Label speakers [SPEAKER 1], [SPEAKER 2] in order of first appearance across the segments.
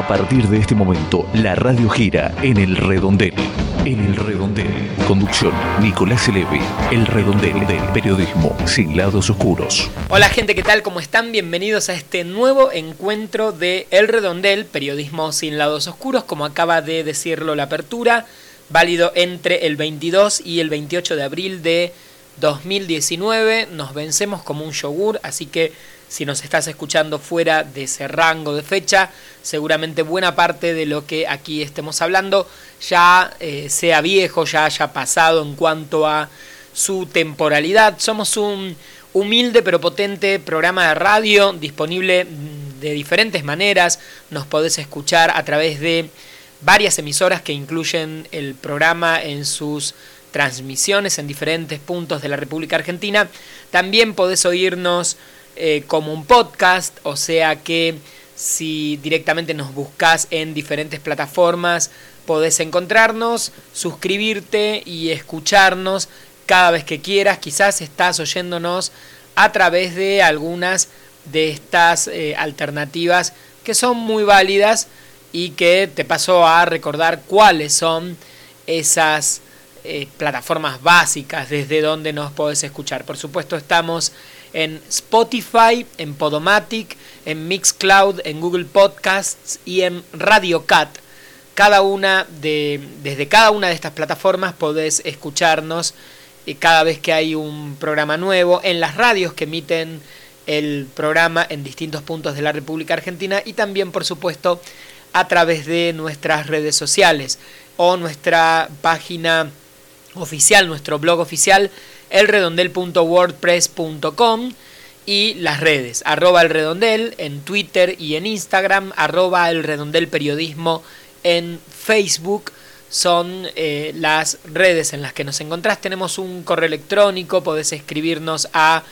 [SPEAKER 1] A partir de este momento, la radio gira en El Redondel. En El Redondel. Conducción, Nicolás Elevi. El Redondel del periodismo sin lados oscuros.
[SPEAKER 2] Hola gente, ¿qué tal? ¿Cómo están? Bienvenidos a este nuevo encuentro de El Redondel, periodismo sin lados oscuros, como acaba de decirlo la apertura, válido entre el 22 y el 28 de abril de 2019. Nos vencemos como un yogur, así que si nos estás escuchando fuera de ese rango de fecha, seguramente buena parte de lo que aquí estemos hablando ya sea viejo, ya haya pasado en cuanto a su temporalidad. Somos un humilde pero potente programa de radio disponible de diferentes maneras. Nos podés escuchar a través de varias emisoras que incluyen el programa en sus transmisiones en diferentes puntos de la República Argentina. También podés oírnos como un podcast, o sea que si directamente nos buscas en diferentes plataformas podés encontrarnos, suscribirte y escucharnos cada vez que quieras. Quizás estás oyéndonos a través de algunas de estas alternativas que son muy válidas y que te paso a recordar cuáles son esas plataformas básicas desde donde nos podés escuchar. Por supuesto estamos en Spotify, en Podomatic, en Mixcloud, en Google Podcasts y en Radio Cat. Desde cada una de estas plataformas podés escucharnos cada vez que hay un programa nuevo, en las radios que emiten el programa en distintos puntos de la República Argentina y también, por supuesto, a través de nuestras redes sociales o nuestra página oficial, nuestro blog oficial, elredondel.wordpress.com, y las redes, @elredondel en Twitter y en Instagram, @elredondelperiodismo en Facebook, son las redes en las que nos encontrás. Tenemos un correo electrónico, podés escribirnos a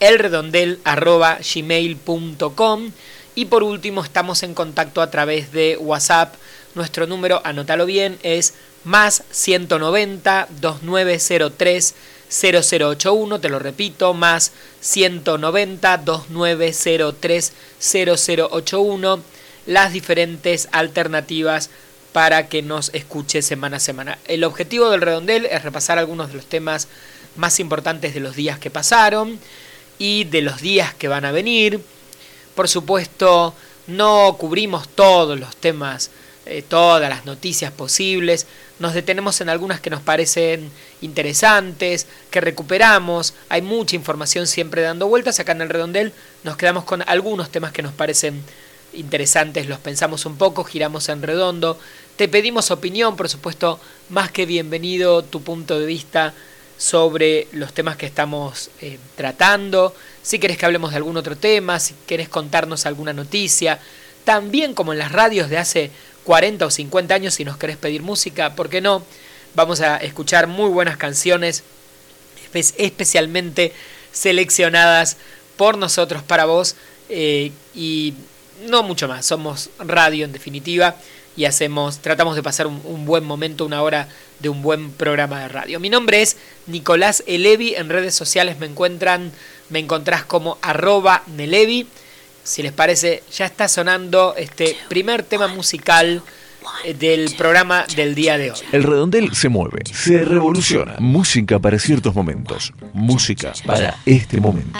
[SPEAKER 2] elredondel@gmail.com, y por último estamos en contacto a través de WhatsApp. Nuestro número, anótalo bien, es más 190 2903 0081, te lo repito, más 190 2903 0081, las diferentes alternativas para que nos escuche semana a semana. El objetivo del Redondel es repasar algunos de los temas más importantes de los días que pasaron y de los días que van a venir. Por supuesto, no cubrimos todos los temas, todas las noticias posibles. Nos detenemos en algunas que nos parecen interesantes, que recuperamos. Hay mucha información siempre dando vueltas. Acá en el Redondel nos quedamos con algunos temas que nos parecen interesantes, los pensamos un poco, giramos en redondo. Te pedimos opinión, por supuesto, más que bienvenido tu punto de vista sobre los temas que estamos tratando. Si querés que hablemos de algún otro tema, si querés contarnos alguna noticia, también como en las radios de hace 40 o 50 años, si nos querés pedir música, ¿por qué no? Vamos a escuchar muy buenas canciones, especialmente seleccionadas por nosotros para vos, y no mucho más. Somos radio en definitiva y tratamos de pasar un buen momento, una hora de un buen programa de radio. Mi nombre es Nicolás Elevi, en redes sociales me encontrás como @Nelevi. Si les parece, ya está sonando este primer tema musical del programa del día de hoy.
[SPEAKER 1] El Redondel se mueve, se revoluciona. Música para ciertos momentos. Música para este momento.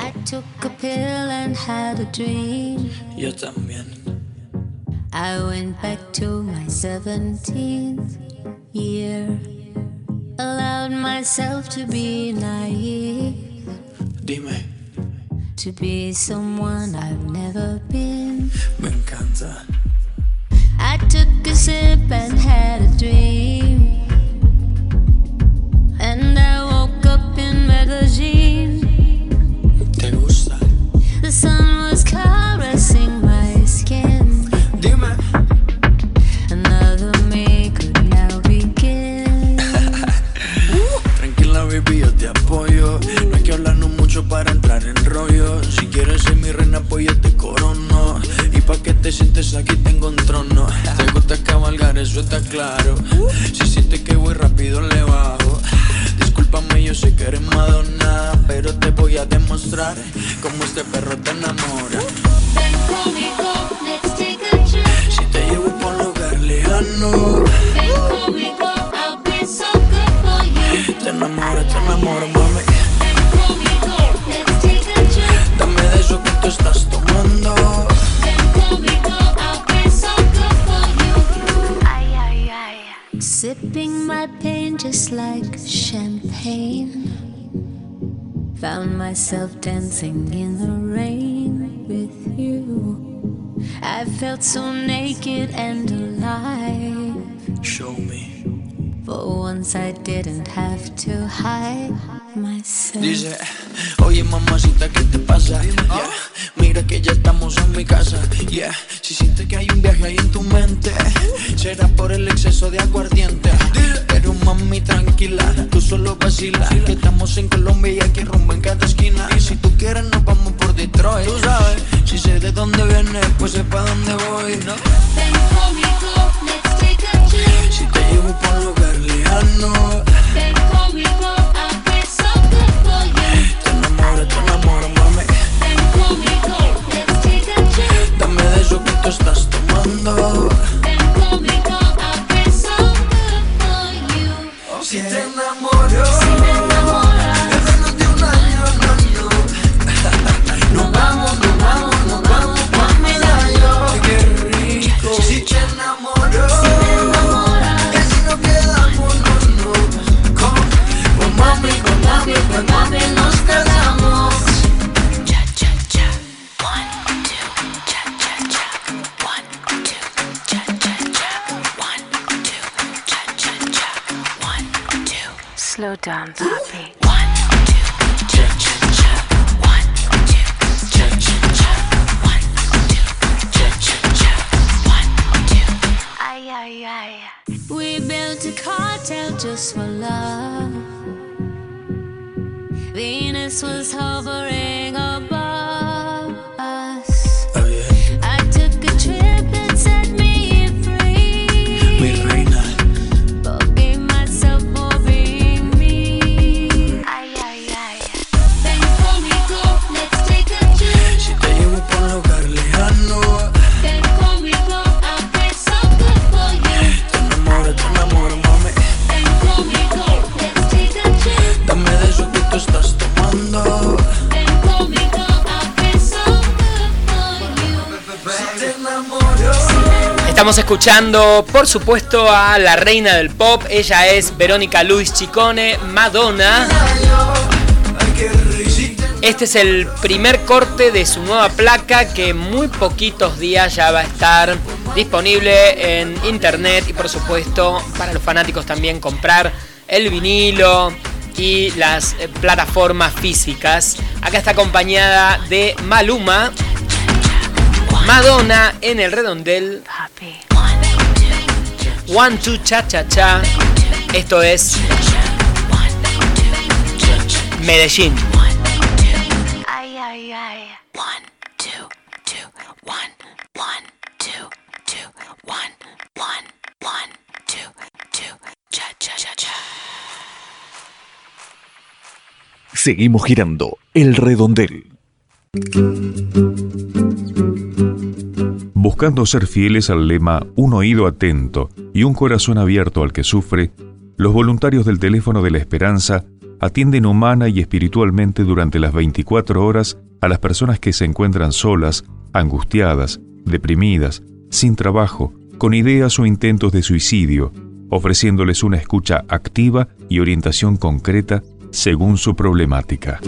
[SPEAKER 3] Yo también.
[SPEAKER 4] I went back to my 17th year. Allowed myself to be naive.
[SPEAKER 3] Dime.
[SPEAKER 4] To be someone I've never been.
[SPEAKER 3] Me encanta.
[SPEAKER 4] I took a sip and had a dream. And I woke up in Medellín.
[SPEAKER 3] ¿Te gusta?
[SPEAKER 4] The sun was caressing my skin.
[SPEAKER 3] Dime.
[SPEAKER 4] Another me could now begin.
[SPEAKER 3] Tranquila baby, yo te apoyo. No hay que hablarnos mucho para entrar en rollo. Si quieres ser mi reina pues yo te corono. Y pa' que te sientes aquí tengo un trono. Te gusta cabalgar, eso está claro. Si sientes que voy rápido le bajo. Discúlpame, yo sé que eres Madonna, pero te voy a demostrar cómo este perro te enamora.
[SPEAKER 4] Ven conmigo, let's take a trip.
[SPEAKER 3] Si te llevo pa' verano. Te enamoro, mami. Dame de eso que tú estás tomando.
[SPEAKER 4] Sipping my pain just like champagne. Found myself dancing in the rain with you. I felt so naked and alive.
[SPEAKER 3] Show me.
[SPEAKER 4] For once I didn't have to hide myself.
[SPEAKER 3] Dice, oye mamacita, ¿qué te pasa? Yeah. Mira que ya estamos en mi casa. Yeah. Si sientes que hay un viaje ahí en tu mente, será por el exceso de aguardiente. Pero mami tranquila, tú solo vacila, que estamos en Colombia y aquí rumbo en cada esquina. Y si tú quieres nos vamos por Detroit. Tú sabes, si sé de dónde vienes, pues sé pa' dónde voy, ¿no?
[SPEAKER 4] Ven conmigo, let's take a trip.
[SPEAKER 3] Si te llevo por lugar lejano,
[SPEAKER 4] Ven conmigo, I'll be so good for you.
[SPEAKER 3] te enamoro, mami.
[SPEAKER 4] Ven conmigo, let's take a trip.
[SPEAKER 3] Dame de eso que tú estás tomando.
[SPEAKER 4] Ven conmigo, I'll be so good for you.
[SPEAKER 3] Si te enamoro,
[SPEAKER 4] Si me enamora,
[SPEAKER 3] en menos de un año, no. Nos vamos pa' Medallo. Qué rico. Si te enamoro, que si nos quedamos, no. Con mami nos casamos.
[SPEAKER 4] cha cha cha. 1, 2, cha cha cha. 1, 2, cha cha cha. 1, 2, cha cha cha. 1, 2. Slow down, papi. 1, 2, cha cha cha. 1, 2, cha cha cha. 1, 2, cha cha cha. 1, 2. Ay, ay, ay. We built a cartel just for love. Venus was hovering above us.
[SPEAKER 3] Está bien,
[SPEAKER 4] I took a trip and set me free.
[SPEAKER 3] mi reina.
[SPEAKER 4] Forgave myself for being me. Ay, ay, ay. Ven conmigo, let's take a trip.
[SPEAKER 3] Si te llevo por lugar lejano,
[SPEAKER 4] Ven conmigo, I'll be so good for you.
[SPEAKER 3] te enamoro, mami.
[SPEAKER 4] Ven conmigo, let's take a trip.
[SPEAKER 3] Dame de eso que tú estás tomando.
[SPEAKER 4] Ven conmigo, I'll be so good for you.
[SPEAKER 3] Si te enamoro.
[SPEAKER 2] Estamos escuchando, por supuesto, a la reina del pop. Ella es Verónica Luis Chicone, Madonna.
[SPEAKER 3] Ay, qué rico. Si te
[SPEAKER 2] Este es el primer corte de su nueva placa que en muy poquitos días ya va a estar disponible en internet y por supuesto para los fanáticos también comprar el vinilo y las plataformas físicas. Acá está acompañada de Maluma, Madonna en el redondel.
[SPEAKER 4] Papi.
[SPEAKER 2] 1, 2, cha cha cha. Esto es Medellín.
[SPEAKER 4] Ay, ay, ay. 1, 2, 2, 1, 1, 2, 2, 1, 1, 1, 2, 2, cha, cha, cha, cha.
[SPEAKER 1] Seguimos girando el redondel.
[SPEAKER 5] Buscando ser fieles al lema "un oído atento y un corazón abierto al que sufre", los voluntarios del Teléfono de la Esperanza atienden humana y espiritualmente durante las 24 horas a las personas que se encuentran solas, angustiadas, deprimidas, sin trabajo, con ideas o intentos de suicidio, ofreciéndoles una escucha activa y orientación concreta según su problemática.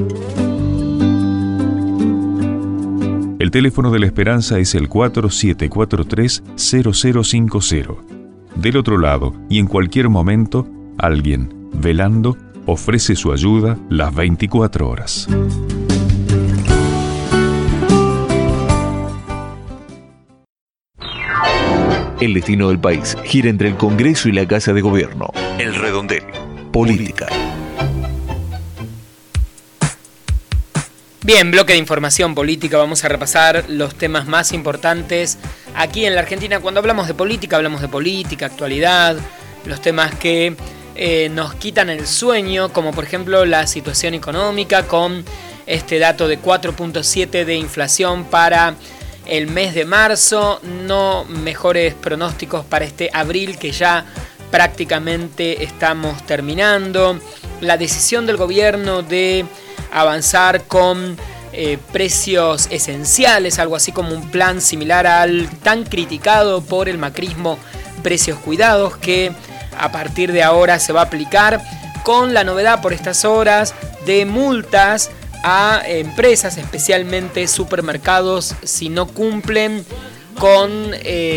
[SPEAKER 5] El teléfono de la Esperanza es el 4743-0050. Del otro lado, y en cualquier momento, alguien, velando, ofrece su ayuda las 24 horas.
[SPEAKER 1] El destino del país gira entre el Congreso y la Casa de Gobierno. El redondel. Política.
[SPEAKER 2] Bien, bloque de información política. Vamos a repasar los temas más importantes aquí en la Argentina. Cuando hablamos de política, actualidad, los temas que nos quitan el sueño, como por ejemplo la situación económica con este dato de 4.7 de inflación para el mes de marzo, no mejores pronósticos para este abril que ya prácticamente estamos terminando. La decisión del gobierno de avanzar con precios esenciales, algo así como un plan similar al tan criticado por el macrismo Precios Cuidados, que a partir de ahora se va a aplicar, con la novedad por estas horas de multas a empresas, especialmente supermercados, si no cumplen con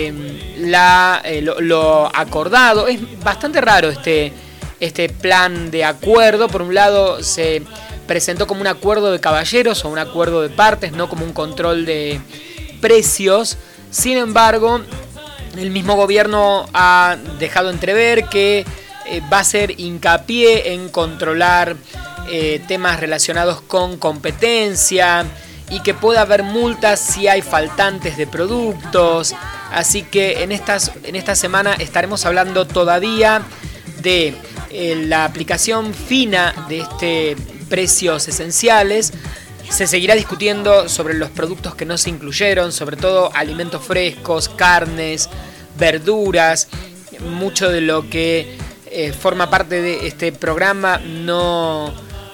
[SPEAKER 2] lo acordado. Es bastante raro este plan de acuerdo. Por un lado se presentó como un acuerdo de caballeros o un acuerdo de partes, no como un control de precios. Sin embargo, el mismo gobierno ha dejado entrever que va a hacer hincapié en controlar temas relacionados con competencia y que pueda haber multas si hay faltantes de productos. Así que en esta semana estaremos hablando todavía de la aplicación fina de este precios esenciales. Se seguirá discutiendo sobre los productos que no se incluyeron, sobre todo alimentos frescos, carnes, verduras. Mucho de lo que forma parte de este programa no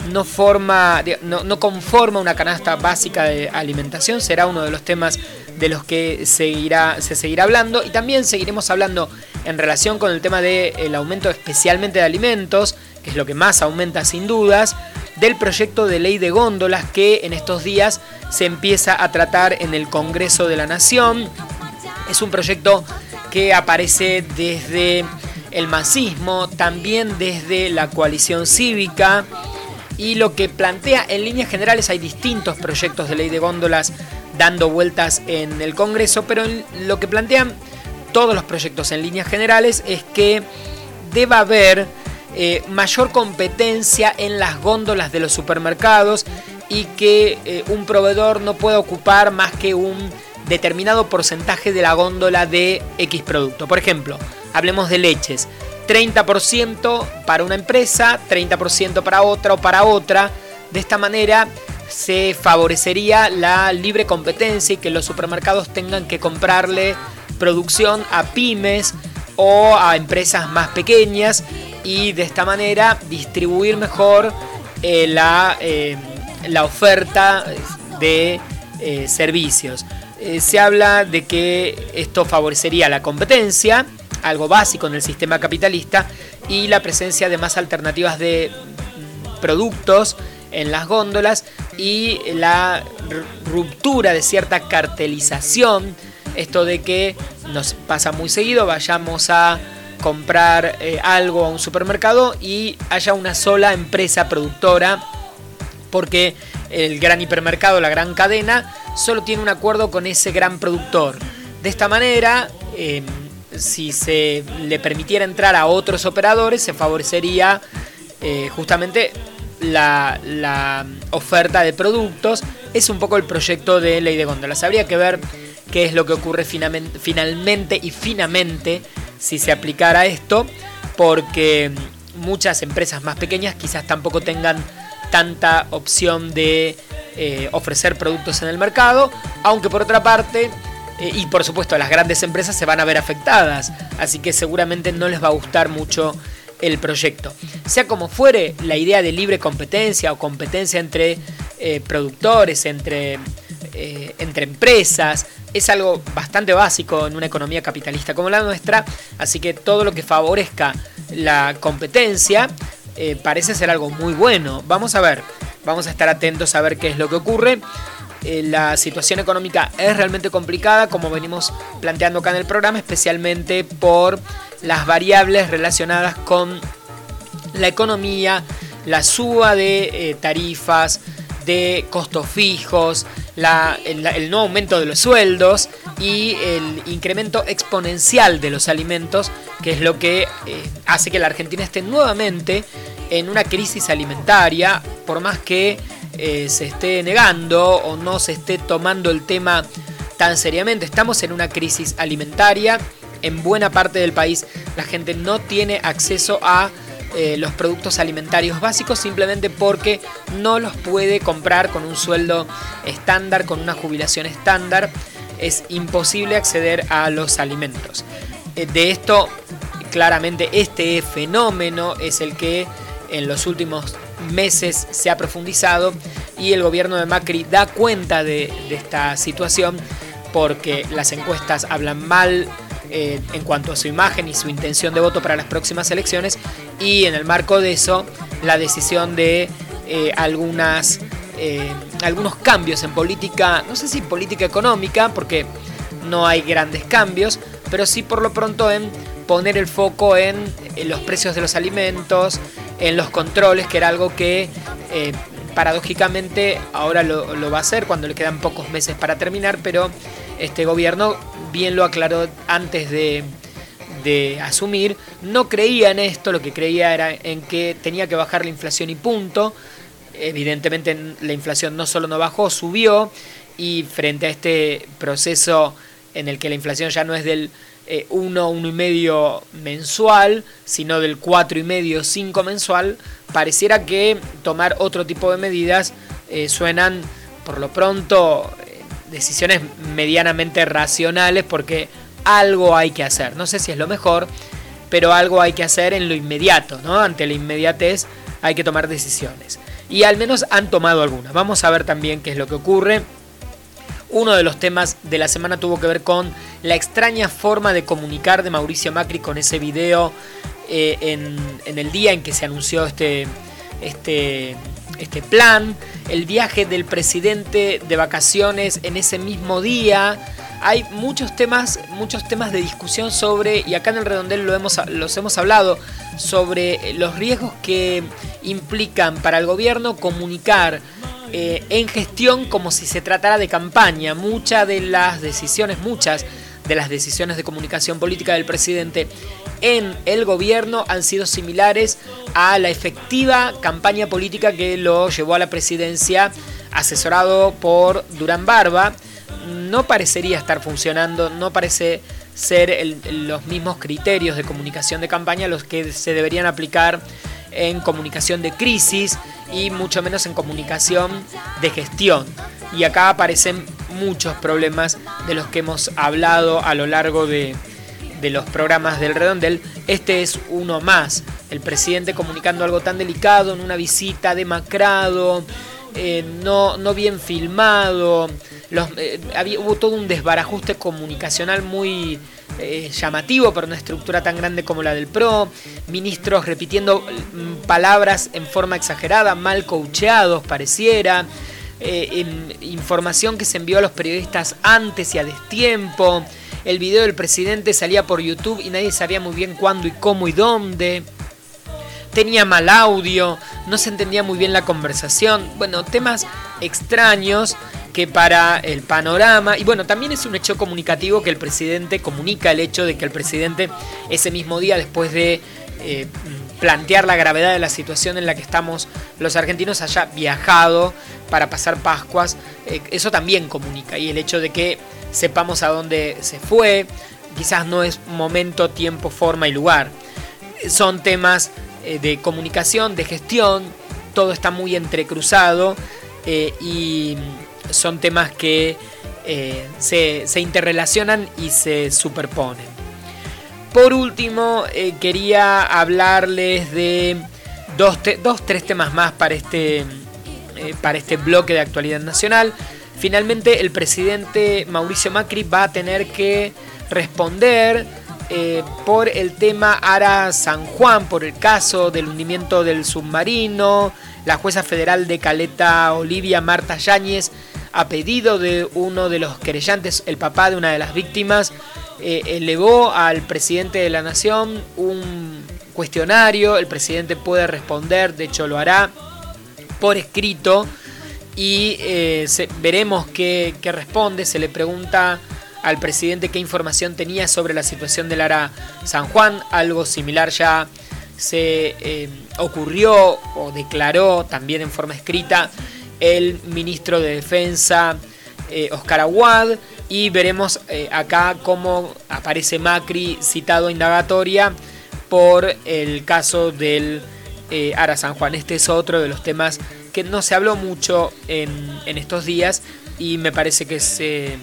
[SPEAKER 2] conforma una canasta básica de alimentación. Será uno de los temas de los que se seguirá hablando, y también seguiremos hablando en relación con el tema del aumento especialmente de alimentos, que es lo que más aumenta sin dudas, del proyecto de ley de góndolas que en estos días se empieza a tratar en el Congreso de la Nación. Es un proyecto que aparece desde el masismo, también desde la coalición cívica, y lo que plantea en líneas generales, hay distintos proyectos de ley de góndolas dando vueltas en el Congreso, pero lo que plantean todos los proyectos en líneas generales es que deba haber mayor competencia en las góndolas de los supermercados y que un proveedor no pueda ocupar más que un determinado porcentaje de la góndola de X producto. Por ejemplo, hablemos de leches. 30% para una empresa, 30% para otra o para otra. De esta manera se favorecería la libre competencia y que los supermercados tengan que comprarle producción a pymes o a empresas más pequeñas, y de esta manera distribuir mejor la oferta de servicios. Se habla de que esto favorecería la competencia, algo básico en el sistema capitalista, y la presencia de más alternativas de productos en las góndolas y la ruptura de cierta cartelización. Esto de que nos pasa muy seguido, vayamos a comprar algo a un supermercado y haya una sola empresa productora, porque el gran hipermercado, la gran cadena, solo tiene un acuerdo con ese gran productor. De esta manera, si se le permitiera entrar a otros operadores, se favorecería justamente la oferta de productos. Es un poco el proyecto de ley de góndolas. Habría que ver qué es lo que ocurre finalmente y finamente si se aplicara esto, porque muchas empresas más pequeñas quizás tampoco tengan tanta opción de ofrecer productos en el mercado, aunque por otra parte, y por supuesto las grandes empresas se van a ver afectadas, así que seguramente no les va a gustar mucho el proyecto. Sea como fuere, la idea de libre competencia o competencia entre productores, entre empresas, es algo bastante básico en una economía capitalista como la nuestra, así que todo lo que favorezca la competencia parece ser algo muy bueno. Vamos a ver, vamos a estar atentos a ver qué es lo que ocurre. La situación económica es realmente complicada, como venimos planteando acá en el programa, especialmente por las variables relacionadas con la economía, la suba de tarifas, de costos fijos, el no aumento de los sueldos y el incremento exponencial de los alimentos, que es lo que hace que la Argentina esté nuevamente en una crisis alimentaria, por más que se esté negando o no se esté tomando el tema tan seriamente. Estamos en una crisis alimentaria. En buena parte del país la gente no tiene acceso a los productos alimentarios básicos, simplemente porque no los puede comprar con un sueldo estándar, con una jubilación estándar. es imposible acceder a los alimentos. De esto, claramente, este fenómeno es el que en los últimos meses se ha profundizado, y el gobierno de Macri da cuenta de esta situación porque las encuestas hablan mal en cuanto a su imagen y su intención de voto para las próximas elecciones, y en el marco de eso la decisión de algunos cambios en política, no sé si política económica, porque no hay grandes cambios, pero sí por lo pronto en poner el foco en los precios de los alimentos, en los controles, que era algo que paradójicamente ahora lo va a hacer cuando le quedan pocos meses para terminar, pero este gobierno bien lo aclaró antes de asumir. No creía en esto, lo que creía era en que tenía que bajar la inflación y punto. Evidentemente la inflación no solo no bajó, subió, y frente a este proceso en el que la inflación ya no es del 1,5 mensual, sino del 4,5, 5 mensual, pareciera que tomar otro tipo de medidas suenan, por lo pronto, decisiones medianamente racionales, porque algo hay que hacer. No sé si es lo mejor, pero algo hay que hacer en lo inmediato, ¿no? Ante la inmediatez hay que tomar decisiones. Y al menos han tomado algunas. Vamos a ver también qué es lo que ocurre. Uno de los temas de la semana tuvo que ver con la extraña forma de comunicar de Mauricio Macri con ese video en el día en que se anunció este plan, el viaje del presidente de vacaciones en ese mismo día. Hay muchos temas de discusión sobre, y acá en el Redondel los hemos hablado, sobre los riesgos que implican para el gobierno comunicar en gestión como si se tratara de campaña. Muchas de las decisiones de comunicación política del presidente en el gobierno han sido similares a la efectiva campaña política que lo llevó a la presidencia, asesorado por Durán Barba. No parecería estar funcionando, no parece ser los mismos criterios de comunicación de campaña los que se deberían aplicar en comunicación de crisis, y mucho menos en comunicación de gestión. Y acá aparecen muchos problemas de los que hemos hablado a lo largo de los programas del Redondel. Este es uno más. El presidente comunicando algo tan delicado en una visita, demacrado, no bien filmado. Hubo todo un desbarajuste comunicacional muy llamativo para una estructura tan grande como la del PRO. Ministros repitiendo palabras en forma exagerada, mal coacheados pareciera. Información que se envió a los periodistas antes y a destiempo. El video del presidente salía por YouTube y nadie sabía muy bien cuándo y cómo y dónde. Tenía mal audio, no se entendía muy bien la conversación. Bueno, temas extraños que para el panorama, y bueno, también es un hecho comunicativo que el presidente comunica el hecho de que el presidente ese mismo día, después de plantear la gravedad de la situación en la que estamos los argentinos, haya viajado para pasar Pascuas. Eso también comunica, y el hecho de que sepamos a dónde se fue, quizás no es momento, tiempo, forma y lugar. Son temas de comunicación, de gestión, todo está muy entrecruzado, y son temas que se interrelacionan y se superponen. Por último, quería hablarles de tres temas más para este bloque de actualidad nacional. Finalmente, el presidente Mauricio Macri va a tener que responder por el tema Ara San Juan, por el caso del hundimiento del submarino. La jueza federal de Caleta Olivia, Marta Yáñez, a pedido de uno de los querellantes, el papá de una de las víctimas, elevó al presidente de la Nación un cuestionario. El presidente puede responder, de hecho lo hará por escrito, y veremos qué responde. Se le pregunta al presidente qué información tenía sobre la situación del Ara San Juan. Algo similar ya se ocurrió o declaró también en forma escrita el ministro de Defensa, Oscar Aguad, y veremos acá cómo aparece Macri citado a indagatoria por el caso del Ara San Juan. Este es otro de los temas que no se habló mucho en estos días, y me parece que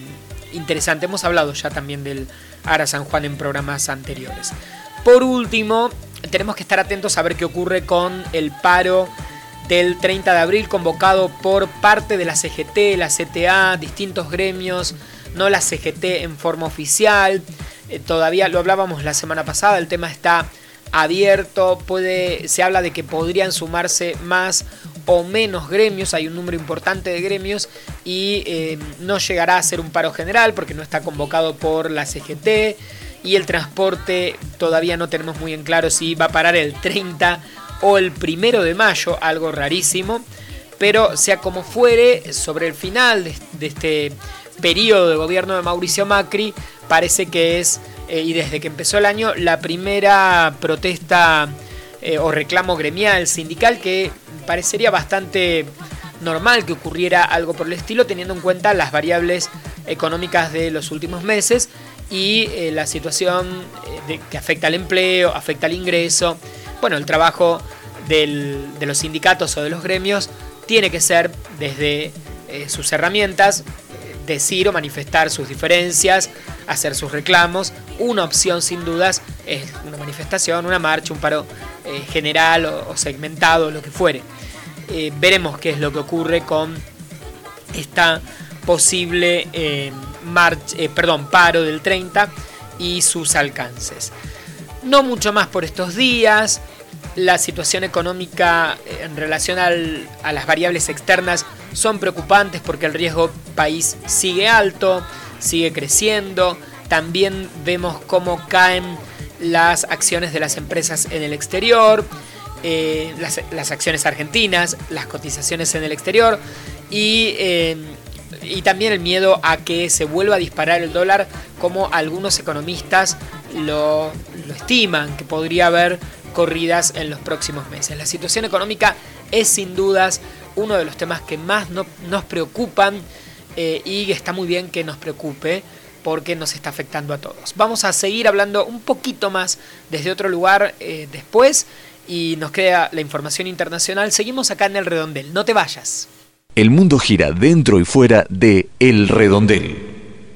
[SPEAKER 2] interesante. Hemos hablado ya también del ARA San Juan en programas anteriores. Por último, tenemos que estar atentos a ver qué ocurre con el paro del 30 de abril convocado por parte de la CGT, la CTA, distintos gremios, no la CGT en forma oficial. Todavía lo hablábamos la semana pasada, el tema está abierto, se habla de que podrían sumarse más o menos gremios, hay un número importante de gremios y no llegará a ser un paro general porque no está convocado por la CGT, y el transporte todavía no tenemos muy en claro si va a parar el 30 o el 1 de mayo, algo rarísimo, pero sea como fuere, sobre el final de este periodo de gobierno de Mauricio Macri, parece que es, y desde que empezó el año, la primera protesta o reclamo gremial, sindical, que parecería bastante normal que ocurriera algo por el estilo, teniendo en cuenta las variables económicas de los últimos meses y la situación que afecta al empleo, afecta al ingreso. Bueno, el trabajo de los sindicatos o de los gremios tiene que ser desde sus herramientas, decir o manifestar sus diferencias, hacer sus reclamos. Una opción sin dudas es una manifestación, una marcha, un paro general o segmentado, lo que fuere. Veremos qué es lo que ocurre con esta posible paro del 30 y sus alcances. No mucho más por estos días. La situación económica en relación a las variables externas son preocupantes porque el riesgo país sigue alto, sigue creciendo. También vemos cómo caen las acciones de las empresas en el exterior, las acciones argentinas, las cotizaciones en el exterior y también el miedo a que se vuelva a disparar el dólar, como algunos economistas lo estiman, que podría haber corridas en los próximos meses. La situación económica es sin dudas uno de los temas que más nos preocupan y está muy bien que nos preocupe porque nos está afectando a todos. Vamos a seguir hablando un poquito más desde otro lugar después y nos queda la información internacional. Seguimos acá en El Redondel, no te vayas.
[SPEAKER 1] El mundo gira dentro y fuera de El Redondel.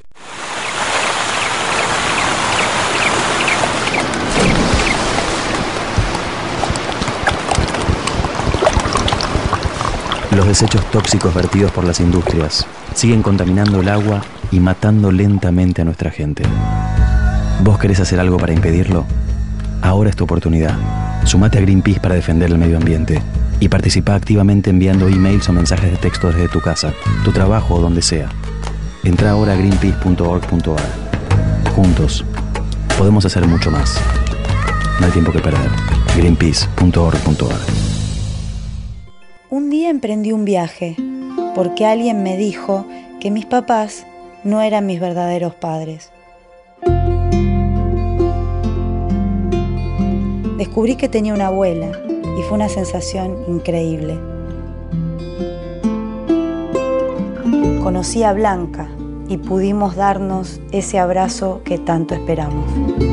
[SPEAKER 6] Los desechos tóxicos vertidos por las industrias siguen contaminando el agua y matando lentamente a nuestra gente. ¿Vos querés hacer algo para impedirlo? Ahora es tu oportunidad. Sumate a Greenpeace para defender el medio ambiente y participa activamente enviando emails o mensajes de texto desde tu casa, tu trabajo o donde sea. Entra ahora a greenpeace.org.ar. Juntos podemos hacer mucho más. No hay tiempo que perder. greenpeace.org.ar.
[SPEAKER 7] Un día emprendí un viaje porque alguien me dijo que mis papás no eran mis verdaderos padres. Descubrí que tenía una abuela y fue una sensación increíble. Conocí a Blanca y pudimos darnos ese abrazo que tanto esperamos.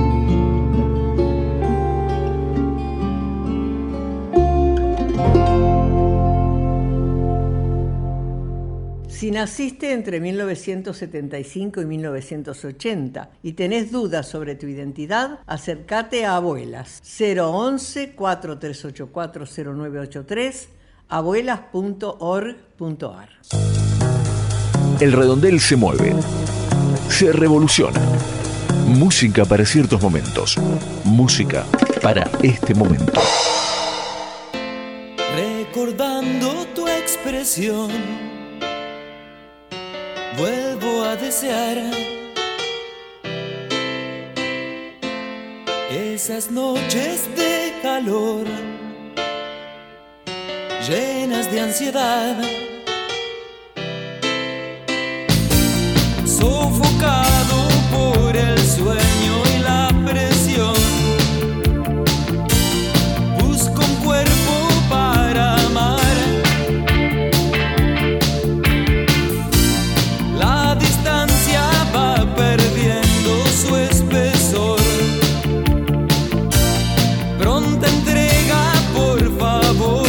[SPEAKER 8] Si naciste entre 1975 y 1980 y tenés dudas sobre tu identidad, acércate a Abuelas. 011-4384-0983, abuelas.org.ar.
[SPEAKER 1] El Redondel se mueve, se revoluciona. Música para ciertos momentos, música para este momento.
[SPEAKER 9] Recordando tu expresión, vuelvo a desear esas noches de calor, llenas de ansiedad, sofocado por el sueño y la presión. Busco un cuerpo para amar. La distancia va perdiendo su espesor. Pronta entrega, por favor.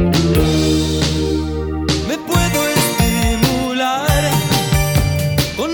[SPEAKER 9] Me puedo estimular con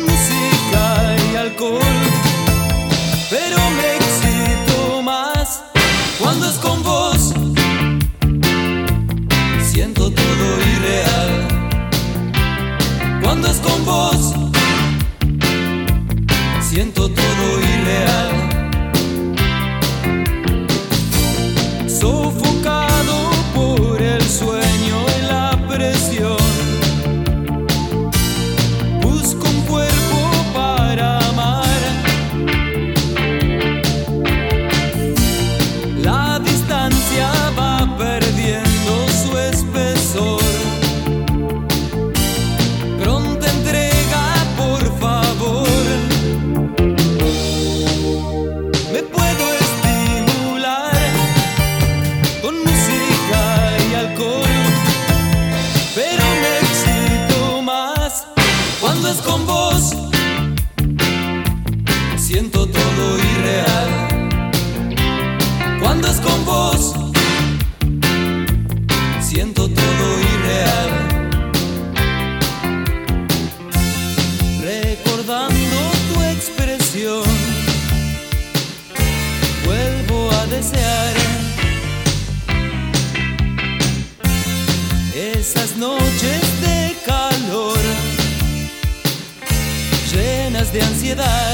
[SPEAKER 9] de ansiedad.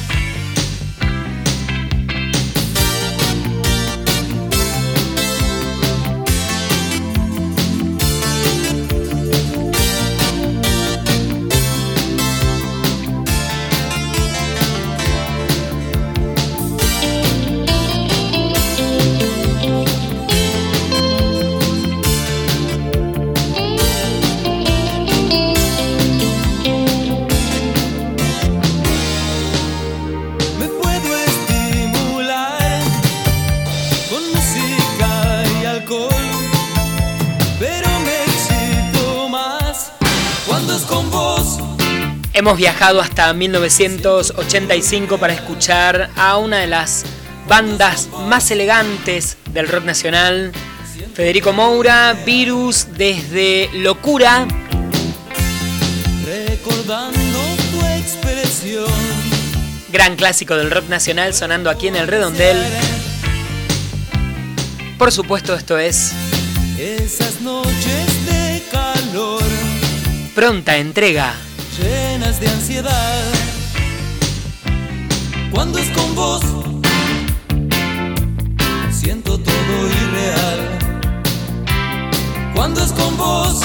[SPEAKER 2] Hemos viajado hasta 1985 para escuchar a una de las bandas más elegantes del rock nacional, Federico Moura, Virus, desde Locura.
[SPEAKER 9] Recordando tu expresión.
[SPEAKER 2] Gran clásico del rock nacional sonando aquí en El Redondel. Por supuesto, esto es
[SPEAKER 9] Esas noches de calor,
[SPEAKER 2] Pronta Entrega.
[SPEAKER 9] llenas de ansiedad. Cuando es con vos, siento todo irreal. Cuando es con vos,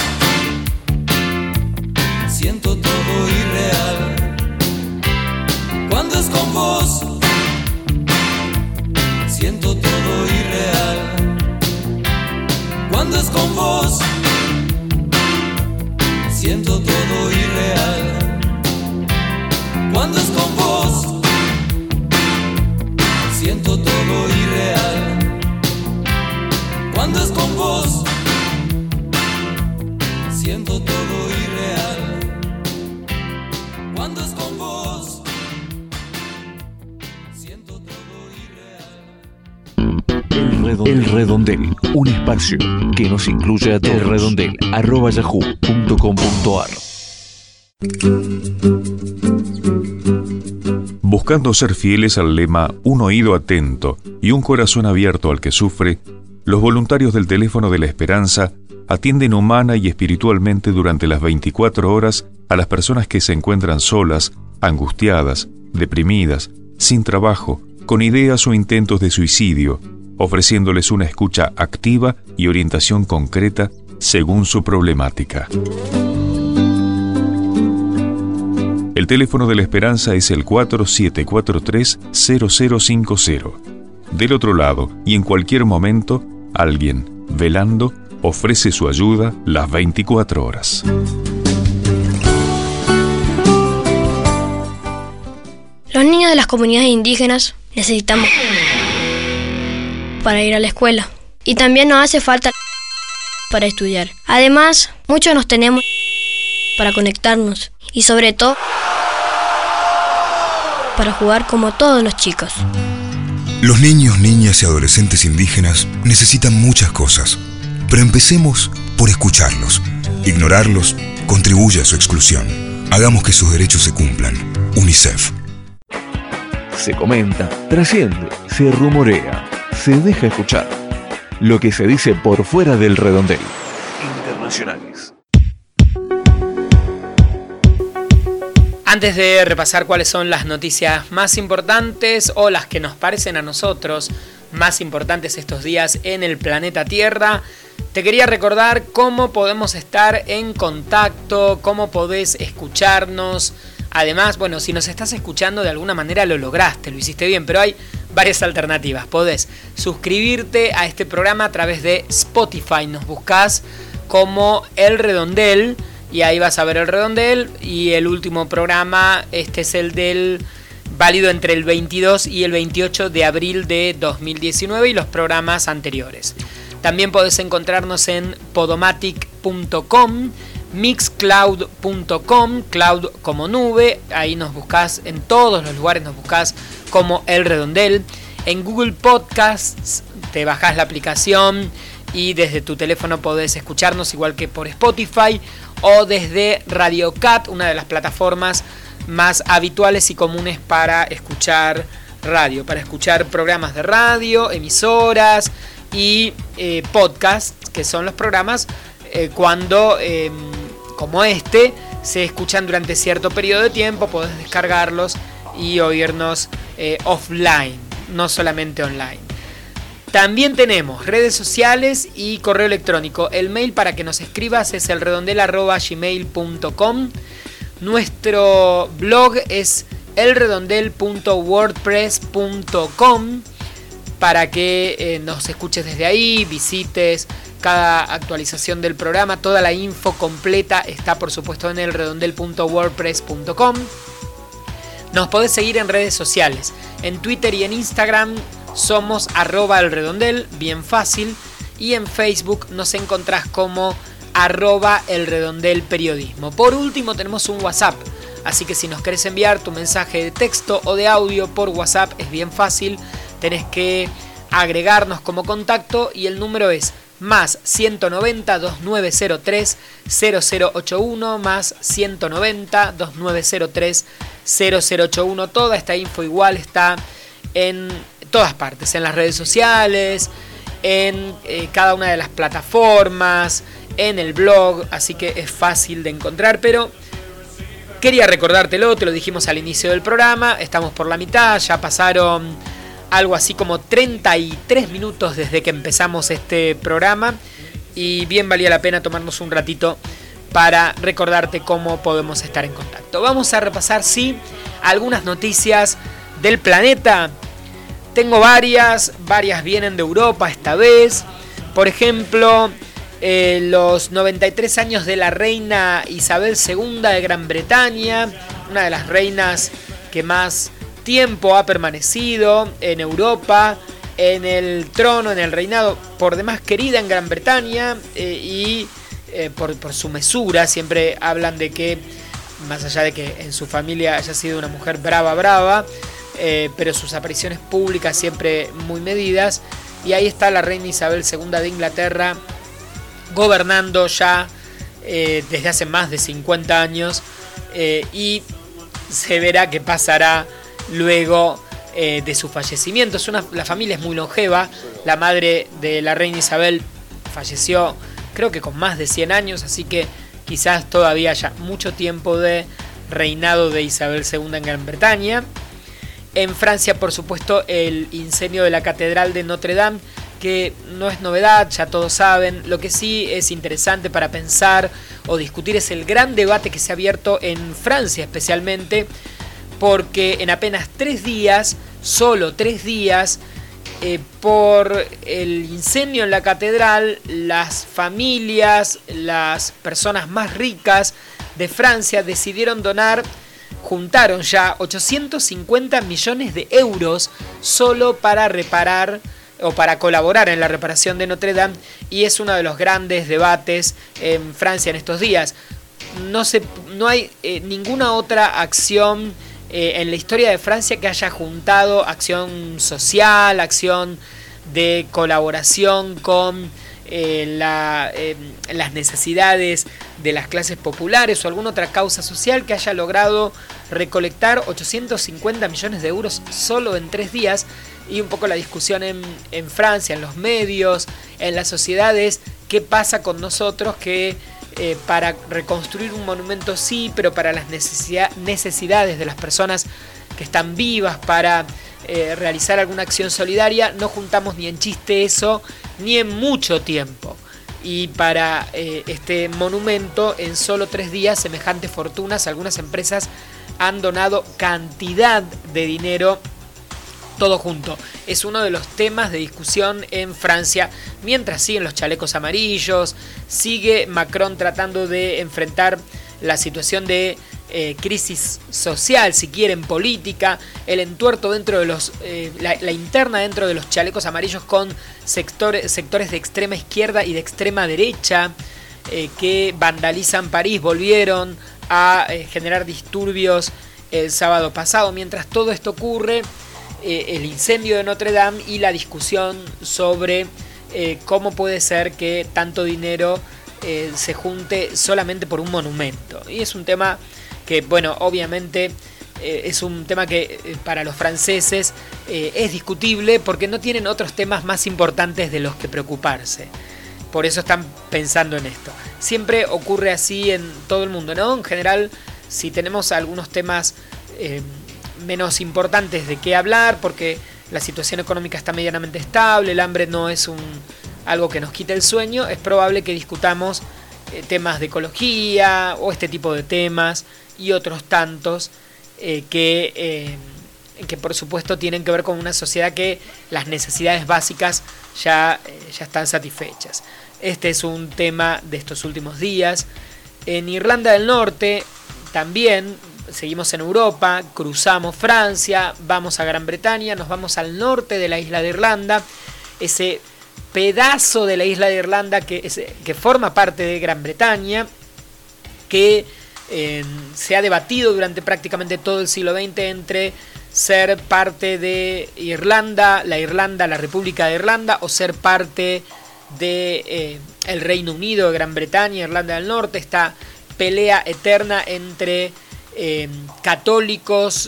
[SPEAKER 9] siento todo irreal. Cuando es con vos, siento todo irreal. Cuando es con vos, siento todo irreal. Cuando es con vos, siento todo irreal. Cuando es con vos, siento todo irreal. Cuando es con vos, siento todo irreal.
[SPEAKER 1] El Redondel, un espacio que nos incluye a todos. elredondel@yahoo.com.ar.
[SPEAKER 5] Buscando ser fieles al lema "un oído atento y un corazón abierto al que sufre", los voluntarios del Teléfono de la Esperanza atienden humana y espiritualmente durante las 24 horas a las personas que se encuentran solas, angustiadas, deprimidas, sin trabajo, con ideas o intentos de suicidio, ofreciéndoles una escucha activa y orientación concreta según su problemática. El teléfono de la Esperanza es el 4743-0050. Del otro lado, y en cualquier momento, alguien, velando, ofrece su ayuda las 24 horas.
[SPEAKER 10] Los niños de las comunidades indígenas necesitamos para ir a la escuela. Y también nos hace falta para estudiar. Además, muchos nos tenemos para conectarnos. Y sobre todo, para jugar como todos los chicos.
[SPEAKER 11] Los niños, niñas y adolescentes indígenas necesitan muchas cosas, pero empecemos por escucharlos. Ignorarlos contribuye a su exclusión. Hagamos que sus derechos se cumplan. UNICEF.
[SPEAKER 1] Se comenta, trasciende, se rumorea, se deja escuchar. Lo que se dice por fuera del redondel. Internacionales.
[SPEAKER 2] Antes de repasar cuáles son las noticias más importantes o las que nos parecen a nosotros más importantes estos días en el planeta Tierra, te quería recordar cómo podemos estar en contacto, cómo podés escucharnos. Además, bueno, si nos estás escuchando de alguna manera lo lograste, lo hiciste bien, pero hay varias alternativas. Podés suscribirte a este programa a través de Spotify, nos buscás como El Redondel y ahí vas a ver El Redondel, y el último programa, este es el del válido entre el 22 y el 28 de abril de 2019 y los programas anteriores. También podés encontrarnos en podomatic.com, mixcloud.com, cloud como nube, ahí nos buscás en todos los lugares, nos buscás como El Redondel. En Google Podcasts te bajás la aplicación y desde tu teléfono podés escucharnos igual que por Spotify, o desde Radio Cat, una de las plataformas más habituales y comunes para escuchar radio, para escuchar programas de radio, emisoras y podcasts, que son los programas cuando, como este, se escuchan durante cierto periodo de tiempo, podés descargarlos y oírnos offline, no solamente online. También tenemos redes sociales y correo electrónico. El mail para que nos escribas es elredondel@gmail.com. Nuestro blog es elredondel.wordpress.com para que nos escuches desde ahí, visites cada actualización del programa. Toda la info completa está, por supuesto, en elredondel.wordpress.com. Nos podés seguir en redes sociales. En Twitter y en Instagram somos @elredondel, bien fácil. Y en Facebook nos encontrás como @elredondelperiodismo. Por último, tenemos un WhatsApp. Así que si nos querés enviar tu mensaje de texto o de audio por WhatsApp, es bien fácil. Tenés que agregarnos como contacto y el número es más 190 2903 0081, más 190 2903 0081. Toda esta info igual está en todas partes, en las redes sociales, en cada una de las plataformas, en el blog, así que es fácil de encontrar, pero quería recordártelo, te lo dijimos al inicio del programa, estamos por la mitad, ya pasaron algo así como 33 minutos desde que empezamos este programa y bien valía la pena tomarnos un ratito para recordarte cómo podemos estar en contacto. Vamos a repasar, sí, algunas noticias del planeta. Tengo varias vienen de Europa esta vez. Por ejemplo, los 93 años de la reina Isabel II de Gran Bretaña, una de las reinas que más tiempo ha permanecido en Europa, en el trono, en el reinado, por demás querida en Gran Bretaña, y por su mesura. Siempre hablan de que, más allá de que en su familia haya sido una mujer brava, pero sus apariciones públicas siempre muy medidas. Y ahí está la reina Isabel II de Inglaterra gobernando ya desde hace más de 50 años, y se verá qué pasará luego de su fallecimiento. La familia es muy longeva. La madre de la reina Isabel falleció creo que con más de 100 años, así que quizás todavía haya mucho tiempo de reinado de Isabel II en Gran Bretaña. En Francia, por supuesto, el incendio de la Catedral de Notre Dame, que no es novedad, ya todos saben. Lo que sí es interesante para pensar o discutir es el gran debate que se ha abierto en Francia especialmente, porque en apenas 3 días, solo 3 días, por el incendio en la catedral, las familias, las personas más ricas de Francia decidieron juntaron ya 850 millones de euros solo para reparar o para colaborar en la reparación de Notre Dame, y es uno de los grandes debates en Francia en estos días. No hay ninguna otra acción en la historia de Francia que haya juntado acción social, acción de colaboración con las necesidades de las clases populares o alguna otra causa social, que haya logrado recolectar 850 millones de euros solo en 3 días. Y un poco la discusión en Francia, en los medios, en las sociedades, qué pasa con nosotros que para reconstruir un monumento sí, pero para las necesidades de las personas que están vivas, para realizar alguna acción solidaria, no juntamos ni en chiste eso, ni en mucho tiempo. Y para este monumento, en solo 3 días, semejantes fortunas, algunas empresas han donado cantidad de dinero, todo junto. Es uno de los temas de discusión en Francia, mientras siguen los chalecos amarillos, sigue Macron tratando de enfrentar la situación de crisis social, si quieren, política, el entuerto dentro de la interna dentro de los chalecos amarillos con sectores de extrema izquierda y de extrema derecha que vandalizan París, volvieron a generar disturbios el sábado pasado. Mientras todo esto ocurre, el incendio de Notre Dame y la discusión sobre cómo puede ser que tanto dinero se junte solamente por un monumento. Y es un tema que, bueno, obviamente es un tema que para los franceses es discutible porque no tienen otros temas más importantes de los que preocuparse. por eso están pensando en esto. Siempre ocurre así en todo el mundo, ¿no? En general, si tenemos algunos temas menos importantes de qué hablar, porque la situación económica está medianamente estable, el hambre no es algo que nos quite el sueño, es probable que discutamos temas de ecología o este tipo de temas y otros tantos que por supuesto tienen que ver con una sociedad que las necesidades básicas ya están satisfechas. Este es un tema de estos últimos días. En Irlanda del Norte también seguimos en Europa, cruzamos Francia, vamos a Gran Bretaña, nos vamos al norte de la isla de Irlanda, ese pedazo de la isla de Irlanda que forma parte de Gran Bretaña, que se ha debatido durante prácticamente todo el siglo XX entre ser parte de Irlanda, la República de Irlanda, o ser parte de el Reino Unido, Gran Bretaña, Irlanda del Norte. Esta pelea eterna entre católicos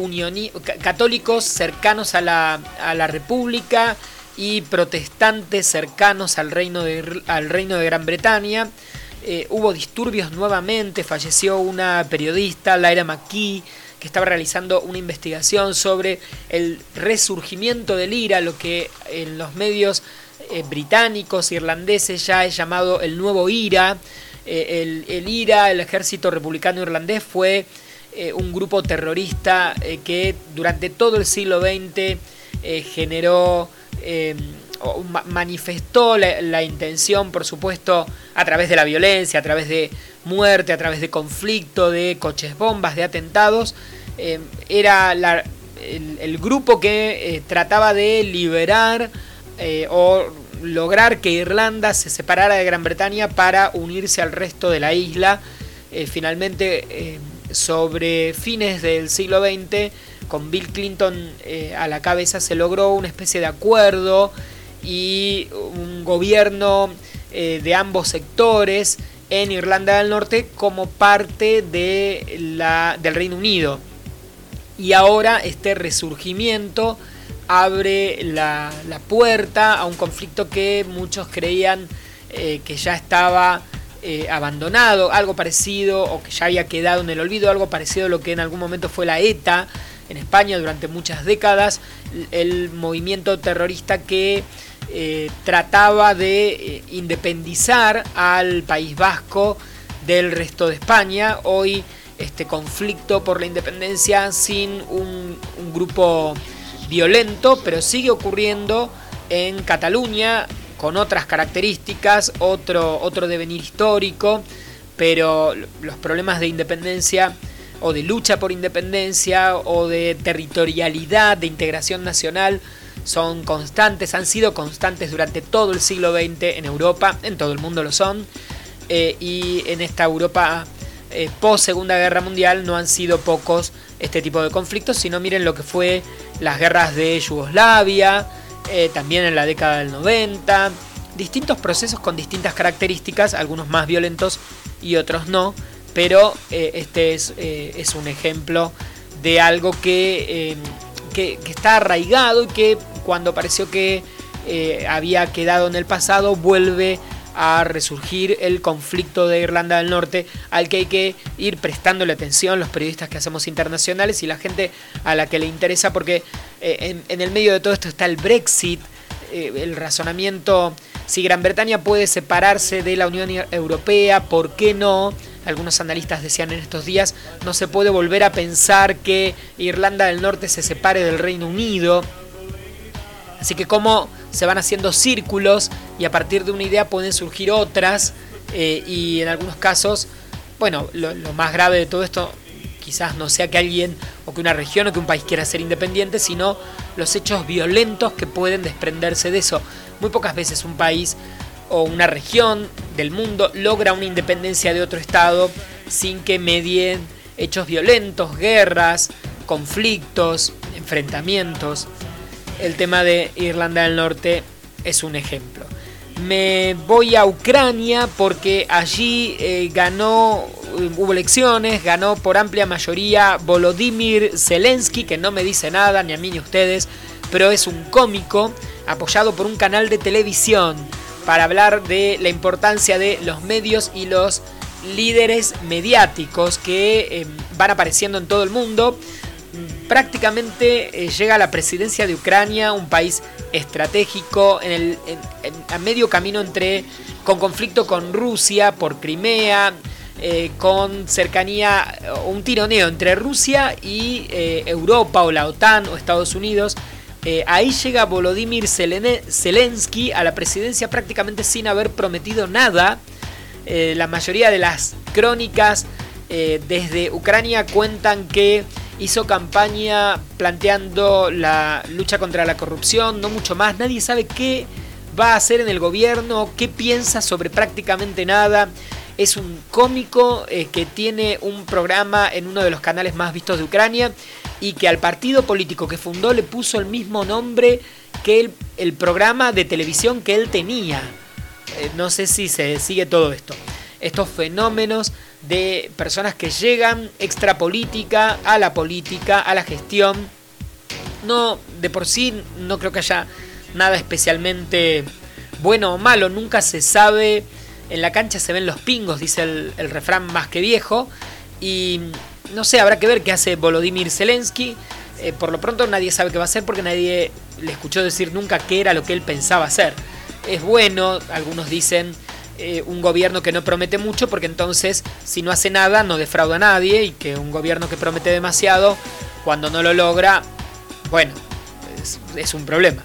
[SPEAKER 2] cercanos a la República y protestantes cercanos al reino de Gran Bretaña. Hubo disturbios nuevamente, falleció una periodista, Lyra McKee, que estaba realizando una investigación sobre el resurgimiento del IRA, lo que en los medios británicos, irlandeses, ya es llamado el nuevo IRA. El IRA, el Ejército Republicano Irlandés, fue un grupo terrorista que durante todo el siglo XX generó, manifestó la intención, por supuesto, a través de la violencia, a través de muerte, a través de conflicto, de coches bombas, de atentados. Era el grupo que trataba de liberar o lograr que Irlanda se separara de Gran Bretaña para unirse al resto de la isla. Finalmente, sobre fines del siglo XX, con Bill Clinton a la cabeza, se logró una especie de acuerdo y un gobierno de ambos sectores en Irlanda del Norte como parte del Reino Unido. Y ahora este resurgimiento abre la puerta a un conflicto que muchos creían que ya estaba abandonado, algo parecido, o que ya había quedado en el olvido, algo parecido a lo que en algún momento fue la ETA en España durante muchas décadas, el movimiento terrorista que trataba de independizar al País Vasco del resto de España. Hoy este conflicto por la independencia sin un grupo violento, pero sigue ocurriendo en Cataluña con otras características, otro devenir histórico, pero los problemas de independencia o de lucha por independencia o de territorialidad, de integración nacional son constantes, han sido constantes durante todo el siglo XX en Europa, en todo el mundo lo son, y en esta Europa post Segunda Guerra Mundial no han sido pocos este tipo de conflictos, sino miren lo que fue las guerras de Yugoslavia, también en la década del 90, distintos procesos con distintas características, algunos más violentos y otros no, pero este es un ejemplo de algo que está arraigado y que cuando pareció que había quedado en el pasado vuelve a resurgir el conflicto de Irlanda del Norte, al que hay que ir prestándole atención los periodistas que hacemos internacionales y la gente a la que le interesa, porque en el medio de todo esto está el Brexit, el razonamiento, si Gran Bretaña puede separarse de la Unión Europea, ¿por qué no? Algunos analistas decían en estos días, no se puede volver a pensar que Irlanda del Norte se separe del Reino Unido. Así que cómo se van haciendo círculos y a partir de una idea pueden surgir otras, y en algunos casos, bueno, lo más grave de todo esto quizás no sea que alguien o que una región o que un país quiera ser independiente, sino los hechos violentos que pueden desprenderse de eso. Muy pocas veces un país o una región del mundo logra una independencia de otro estado sin que medien hechos violentos, guerras, conflictos, enfrentamientos. El tema de Irlanda del Norte es un ejemplo. Me voy a Ucrania porque allí hubo elecciones, ganó por amplia mayoría Volodymyr Zelensky, que no me dice nada, ni a mí ni a ustedes, pero es un cómico apoyado por un canal de televisión. para hablar de la importancia de los medios y los líderes mediáticos que van apareciendo en todo el mundo. Prácticamente llega a la presidencia de Ucrania, un país estratégico a medio camino con conflicto con Rusia por Crimea, con cercanía, un tironeo entre Rusia y Europa o la OTAN o Estados Unidos. Ahí llega Volodymyr Zelensky a la presidencia prácticamente sin haber prometido nada. La mayoría de las crónicas desde Ucrania cuentan que hizo campaña planteando la lucha contra la corrupción, no mucho más. Nadie sabe qué va a hacer en el gobierno, qué piensa sobre prácticamente nada. Es un cómico que tiene un programa en uno de los canales más vistos de Ucrania y que al partido político que fundó le puso el mismo nombre que el programa de televisión que él tenía. No sé si se sigue todo esto. Estos fenómenos de personas que llegan extrapolítica, a la gestión. No, de por sí no creo que haya nada especialmente bueno o malo, nunca se sabe. En la cancha se ven los pingos, dice el refrán más que viejo. Y no sé, habrá que ver qué hace Volodymyr Zelensky. Por lo pronto nadie sabe qué va a hacer porque nadie le escuchó decir nunca qué era lo que él pensaba hacer. Es bueno, algunos dicen, un gobierno que no promete mucho porque entonces si no hace nada no defrauda a nadie, y que un gobierno que promete demasiado, cuando no lo logra, bueno, es un problema.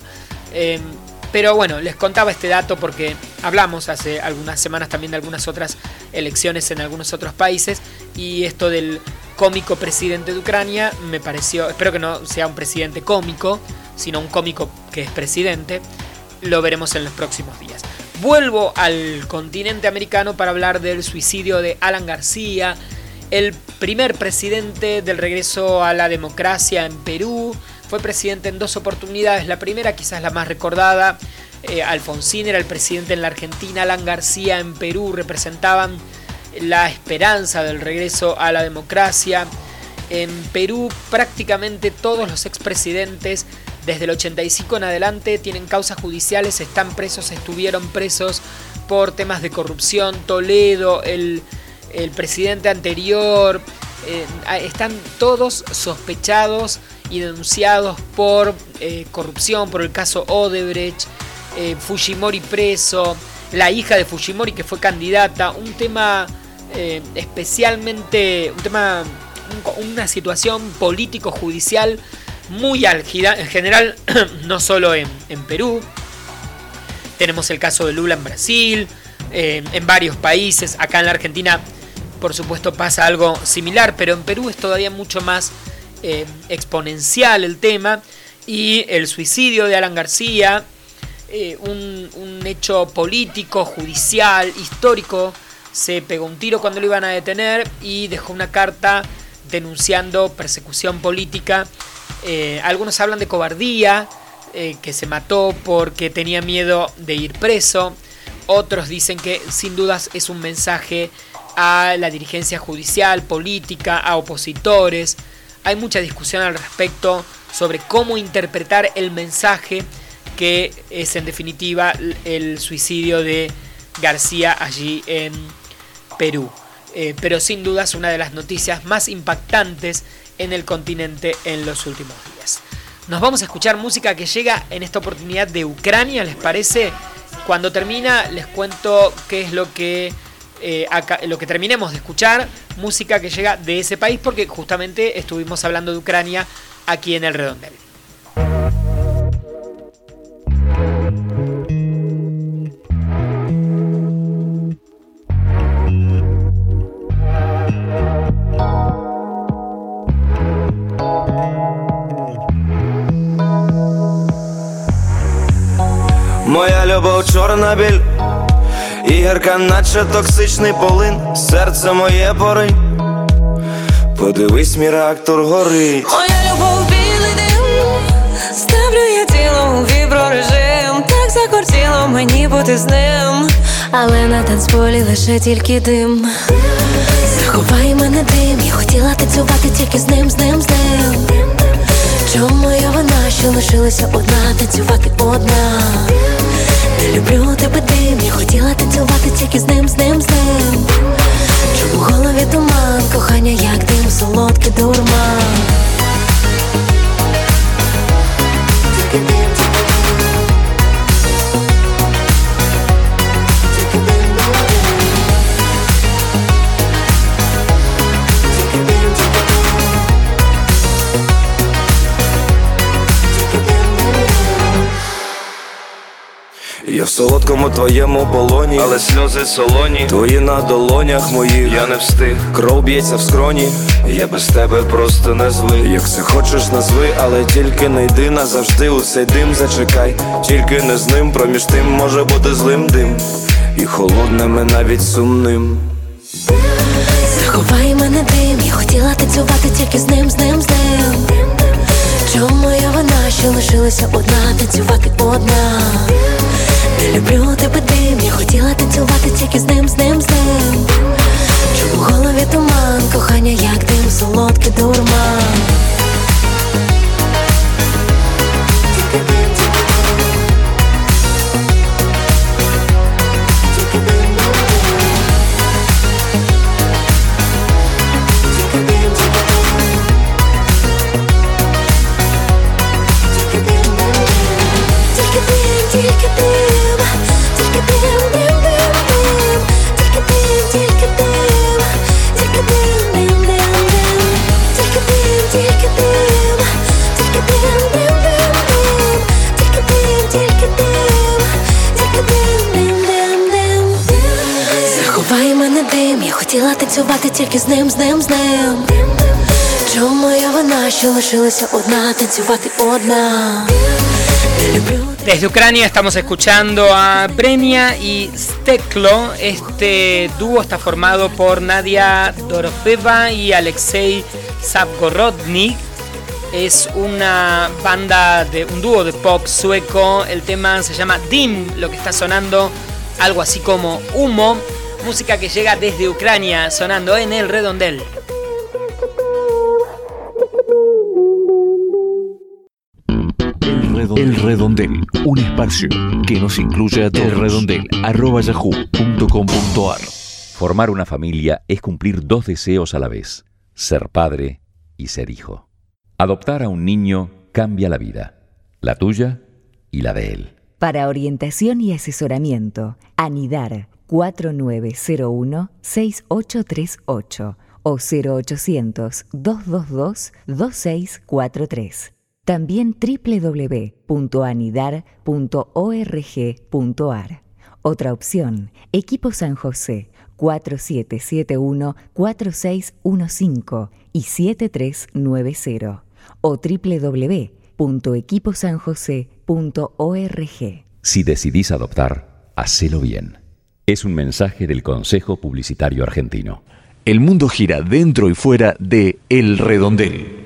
[SPEAKER 2] Pero bueno, les contaba este dato porque hablamos hace algunas semanas también de algunas otras elecciones en algunos otros países, y esto del cómico presidente de Ucrania me pareció, espero que no sea un presidente cómico, sino un cómico que es presidente. Lo veremos en los próximos días. Vuelvo al continente americano para hablar del suicidio de Alan García, el primer presidente del regreso a la democracia en Perú. Fue presidente en 2 oportunidades. La primera, quizás la más recordada, Alfonsín era el presidente en la Argentina, Alan García en Perú, representaban la esperanza del regreso a la democracia. En Perú prácticamente todos los expresidentes desde el 85 en adelante tienen causas judiciales, están presos, estuvieron presos por temas de corrupción. Toledo, el presidente anterior, están todos sospechados y denunciados por corrupción, por el caso Odebrecht. Fujimori preso, la hija de Fujimori que fue candidata, un tema especialmente, una situación político-judicial muy álgida, en general, no solo en Perú. Tenemos el caso de Lula en Brasil, en varios países. Acá en la Argentina, por supuesto, pasa algo similar, pero en Perú es todavía mucho más exponencial el tema. Y el suicidio de Alan García, un hecho político, judicial, histórico. Se pegó un tiro cuando lo iban a detener y dejó una carta denunciando persecución política. Algunos hablan de cobardía, que se mató porque tenía miedo de ir preso. Otros dicen que sin dudas es un mensaje a la dirigencia judicial, política, a opositores. Hay mucha discusión al respecto sobre cómo interpretar el mensaje que es en definitiva el suicidio de García allí en Perú. Pero sin dudas una de las noticias más impactantes en el continente en los últimos días. Nos vamos a escuchar música que llega en esta oportunidad de Ucrania, ¿les parece? Cuando termina les cuento qué es lo que terminemos de escuchar, música que llega de ese país, porque justamente estuvimos hablando de Ucrania aquí en El Redondel.
[SPEAKER 12] Моя любов чорна біль, і гірка, наче токсичний полин. Серце моє поринь, подивись, мій реактор горить.
[SPEAKER 4] Моя любов білий дим, ставлю я тіло у віброрежим. Так закортіло мені бути з ним, але на танцполі лише тільки дим. Заховай мене дим, я хотіла танцювати тільки з ним, з ним, з ним. Чому моя вина, що лишилася одна, танцювати одна? Не люблю тебе дим, я хотіла танцювати тільки з ним. Чому в голові туман, кохання як дим, солодкий дурман.
[SPEAKER 12] Я в солодкому твоєму полоні, але сльози солоні, твої на долонях моїх, я не встиг. Кров б'ється в скроні, я без тебе просто не злий. Як це хочеш назви, але тільки не йди назавжди у цей дим зачекай. Тільки не з ним, проміж тим може бути злим дим, і холодним, і навіть сумним.
[SPEAKER 4] Заховай мене дим, я хотіла танцювати тільки з ним. Чому моя вина, що лишилася одна, танцювати одна. Не люблю тебе дим, я хотіла танцювати тільки з ним. Чому в голові туман, кохання як дим, солодкий дурман. Заховай мене дим, я хотіла танцювати тільки з ним. Чому моя вина, що лишилася одна, танцювати одна.
[SPEAKER 2] Desde Ucrania estamos escuchando a Brenia y Steklo. Este dúo está formado por Nadia Dorofeva y Alexei Zavgorodnik. Es una banda un dúo de pop sueco. El tema se llama Dim, lo que está sonando algo así como humo. Música que llega desde Ucrania, sonando en El Redondel.
[SPEAKER 1] El Redondel, un espacio que nos incluye a todos. elredondel@yahoo.com.ar.
[SPEAKER 13] Formar una familia es cumplir dos deseos a la vez: ser padre y ser hijo. Adoptar a un niño cambia la vida, la tuya y la de él.
[SPEAKER 14] Para orientación y asesoramiento, Anidar 4901-6838 o 0800-222-2643. También www.anidar.org.ar. Otra opción, Equipo San José 4771-4615 y 7390 o www.equiposanjose.org.
[SPEAKER 13] Si decidís adoptar, hacelo bien. Es un mensaje del Consejo Publicitario Argentino.
[SPEAKER 1] El mundo gira dentro y fuera de El Redondel.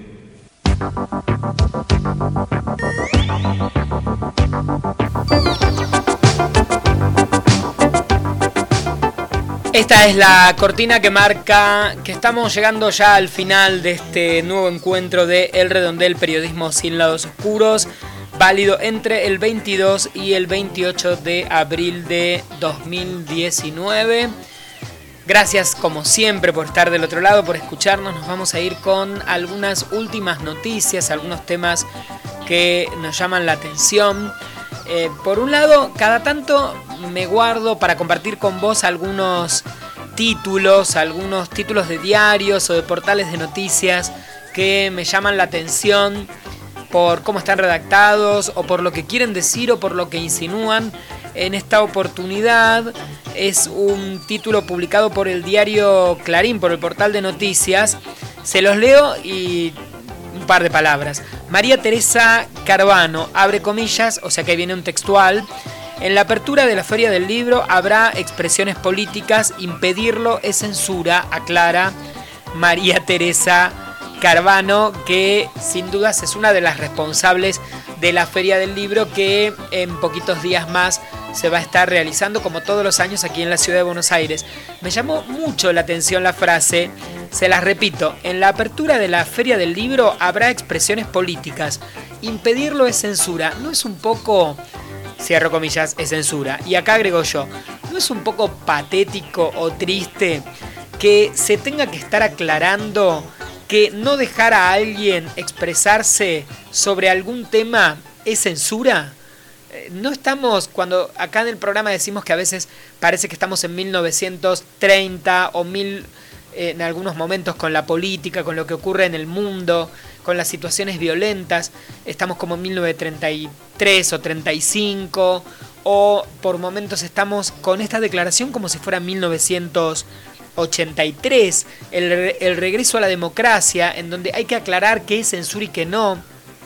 [SPEAKER 2] Esta es la cortina que marca que estamos llegando ya al final de este nuevo encuentro de El Redondel, periodismo sin lados oscuros, válido entre el 22 y el 28 de abril de 2019. Gracias como siempre por estar del otro lado, por escucharnos. Nos vamos a ir con algunas últimas noticias, algunos temas que nos llaman la atención. Por un lado, cada tanto me guardo para compartir con vos algunos títulos de diarios o de portales de noticias que me llaman la atención por cómo están redactados o por lo que quieren decir o por lo que insinúan. En esta oportunidad es un título publicado por el diario Clarín, por el portal de noticias. Se los leo y un par de palabras. María Teresa Carvano, abre comillas, o sea que ahí viene un textual. En la apertura de la Feria del Libro habrá expresiones políticas, impedirlo es censura, aclara María Teresa Carvano, que sin dudas es una de las responsables de la Feria del Libro, que en poquitos días más se va a estar realizando como todos los años aquí en la ciudad de Buenos Aires. Me llamó mucho la atención la frase, se las repito: en la apertura de la Feria del Libro habrá expresiones políticas, impedirlo es censura. ¿No es un poco cierro comillas, es censura. Y acá agrego yo, ¿no es un poco patético o triste que se tenga que estar aclarando que no dejar a alguien expresarse sobre algún tema es censura? No estamos, cuando acá en el programa decimos que a veces parece que estamos en 1930 o en algunos momentos con la política, con lo que ocurre en el mundo, con las situaciones violentas, estamos como en 1933 o 35, o por momentos estamos con esta declaración como si fuera 1983, el regreso a la democracia, en donde hay que aclarar qué es censura y qué no.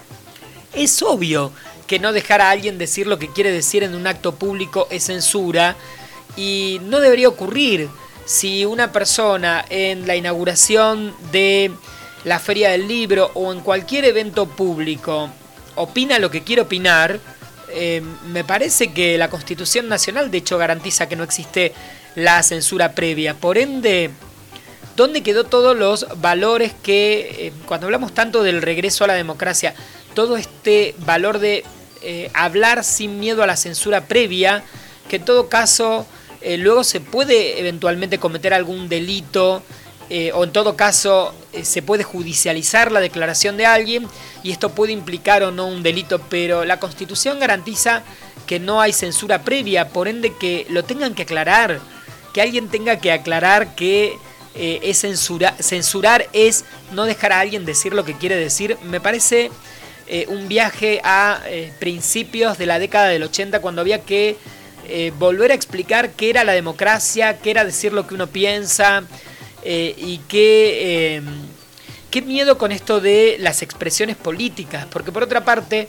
[SPEAKER 2] Es obvio que no dejar a alguien decir lo que quiere decir en un acto público es censura, y no debería ocurrir. Si una persona en la inauguración de la Feria del Libro o en cualquier evento público opina lo que quiere opinar, me parece que la Constitución Nacional de hecho garantiza que no existe la censura previa. Por ende, ¿dónde quedó todos los valores que, cuando hablamos tanto del regreso a la democracia, todo este valor de hablar sin miedo a la censura previa, que en todo caso luego se puede eventualmente cometer algún delito, o en todo caso se puede judicializar la declaración de alguien y esto puede implicar o no un delito, pero la Constitución garantiza que no hay censura previa, por ende que lo tengan que aclarar, que alguien tenga que aclarar que es censurar es no dejar a alguien decir lo que quiere decir. Me parece un viaje a principios de la década del 80, cuando había que volver a explicar qué era la democracia, qué era decir lo que uno piensa, y qué miedo con esto de las expresiones políticas, porque por otra parte,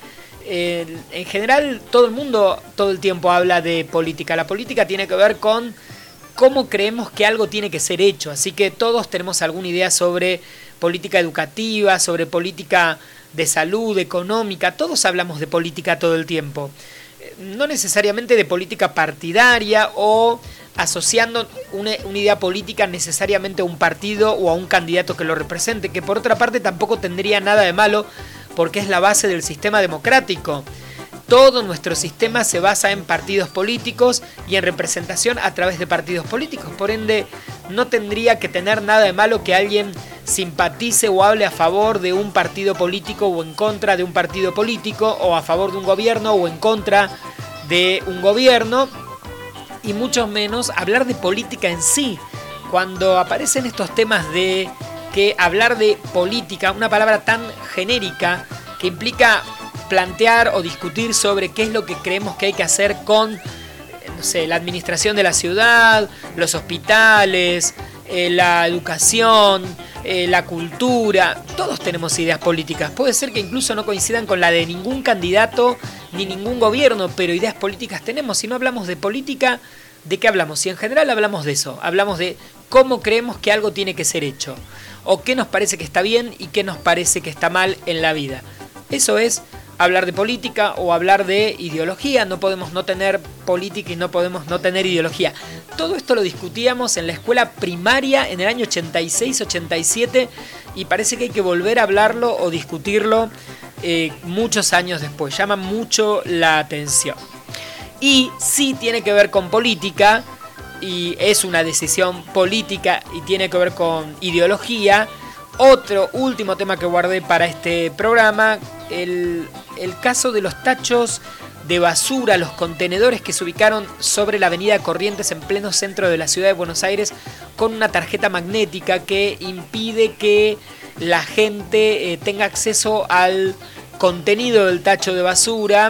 [SPEAKER 2] en general todo el mundo todo el tiempo habla de política. La política tiene que ver con cómo creemos que algo tiene que ser hecho, así que todos tenemos alguna idea sobre política educativa, sobre política de salud, económica, todos hablamos de política todo el tiempo. No necesariamente de política partidaria o asociando una idea política necesariamente a un partido o a un candidato que lo represente, que por otra parte tampoco tendría nada de malo porque es la base del sistema democrático. Todo nuestro sistema se basa en partidos políticos y en representación a través de partidos políticos. Por ende, no tendría que tener nada de malo que alguien simpatice o hable a favor de un partido político o en contra de un partido político, o a favor de un gobierno o en contra de un gobierno, y mucho menos hablar de política en sí. Cuando aparecen estos temas de que hablar de política, una palabra tan genérica que implica plantear o discutir sobre qué es lo que creemos que hay que hacer con, no sé, la administración de la ciudad, los hospitales, la educación, la cultura. Todos tenemos ideas políticas. Puede ser que incluso no coincidan con la de ningún candidato ni ningún gobierno, pero ideas políticas tenemos. Si no hablamos de política, ¿de qué hablamos? Si en general hablamos de eso, hablamos de cómo creemos que algo tiene que ser hecho, o qué nos parece que está bien y qué nos parece que está mal en la vida. Eso es hablar de política o hablar de ideología. No podemos no tener política y no podemos no tener ideología. Todo esto lo discutíamos en la escuela primaria en el año 86-87 y parece que hay que volver a hablarlo o discutirlo muchos años después. Llama mucho la atención. Y sí tiene que ver con política y es una decisión política y tiene que ver con ideología. Otro último tema que guardé para este programa, el caso de los tachos de basura, los contenedores que se ubicaron sobre la avenida Corrientes en pleno centro de la ciudad de Buenos Aires con una tarjeta magnética que impide que la gente tenga acceso al contenido del tacho de basura.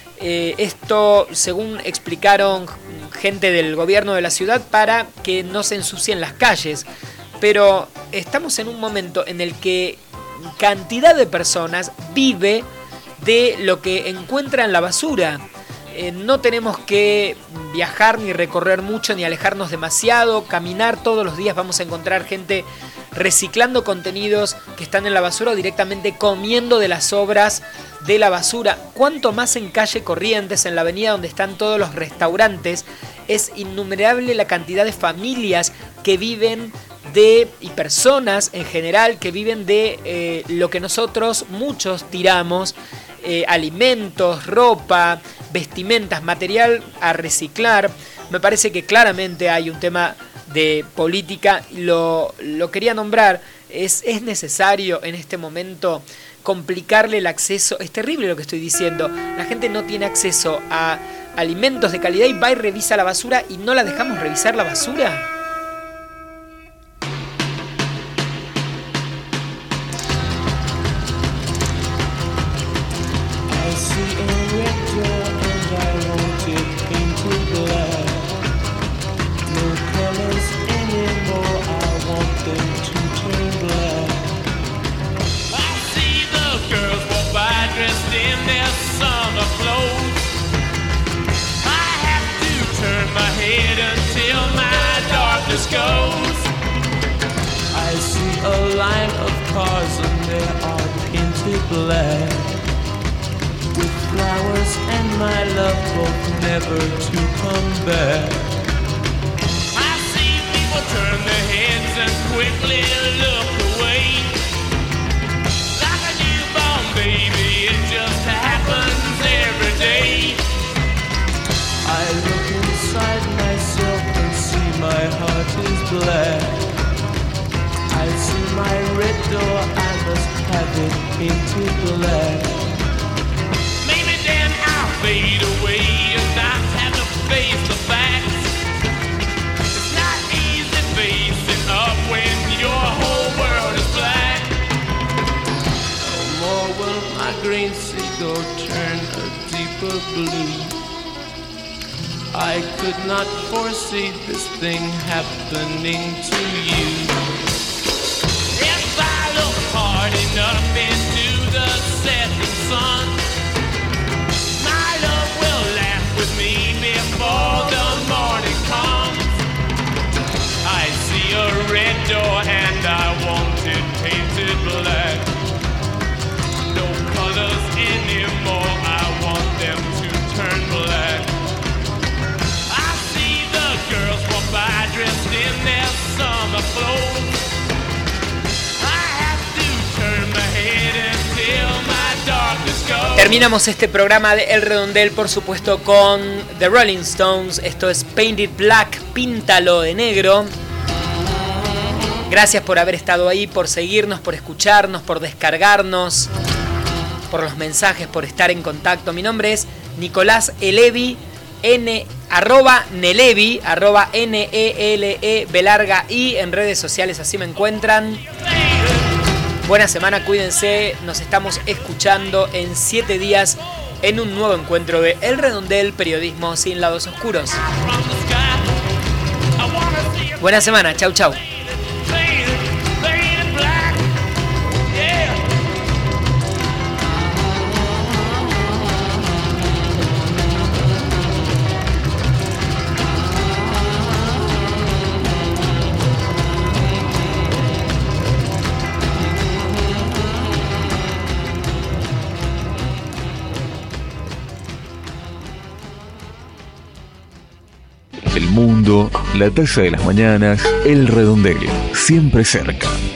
[SPEAKER 2] Esto, según explicaron gente del gobierno de la ciudad, para que no se ensucien las calles. Pero estamos en un momento en el que cantidad de personas vive de lo que encuentra en la basura. No tenemos que viajar ni recorrer mucho ni alejarnos demasiado, caminar todos los días vamos a encontrar gente reciclando contenidos que están en la basura o directamente comiendo de las sobras de la basura. Cuanto más en calle Corrientes, en la avenida donde están todos los restaurantes, es innumerable la cantidad de familias que viven y personas en general que viven de lo que nosotros muchos tiramos. alimentos, ropa, vestimentas, material a reciclar. Me parece que claramente hay un tema de política, lo quería nombrar. Es necesario en este momento complicarle el acceso. Es terrible lo que estoy diciendo. La gente no tiene acceso a alimentos de calidad y va y revisa la basura y no la dejamos revisar la basura.
[SPEAKER 9] I see a line of cars and they are painted black, with flowers and my love both never to come back. I see people turn their heads and quickly look away, like a newborn baby, it just happens every day. I look inside myself and see my heart is black. I see my red door, I must have it painted black. Maybe then I'll fade away and not have to face the facts. It's not easy facing up when your whole world is black. No more will my green seagull turn a deeper blue. I could not foresee this thing happening to you. If I look hard enough into the setting sun, my love will laugh with me before the morning comes. I see a red door and I want it painted black. No colors anymore, I want them to turn black. Girls walk by dressed in their summer clothes. I have to turn my head until my darkness goes.
[SPEAKER 2] Terminamos este programa de El Redondel, por supuesto, con The Rolling Stones. Esto es Painted Black, píntalo de negro. Gracias por haber estado ahí, por seguirnos, por escucharnos, por descargarnos, por los mensajes, por estar en contacto. Mi nombre es Nicolás Elevi. @Nelevi, @NELE B en redes sociales, así me encuentran. Buena semana, cuídense, nos estamos escuchando en 7 días en un nuevo encuentro de El Redondel, periodismo sin lados oscuros. Buena semana, chau chau.
[SPEAKER 1] El mundo, la taza de las mañanas, El Redondel, siempre cerca.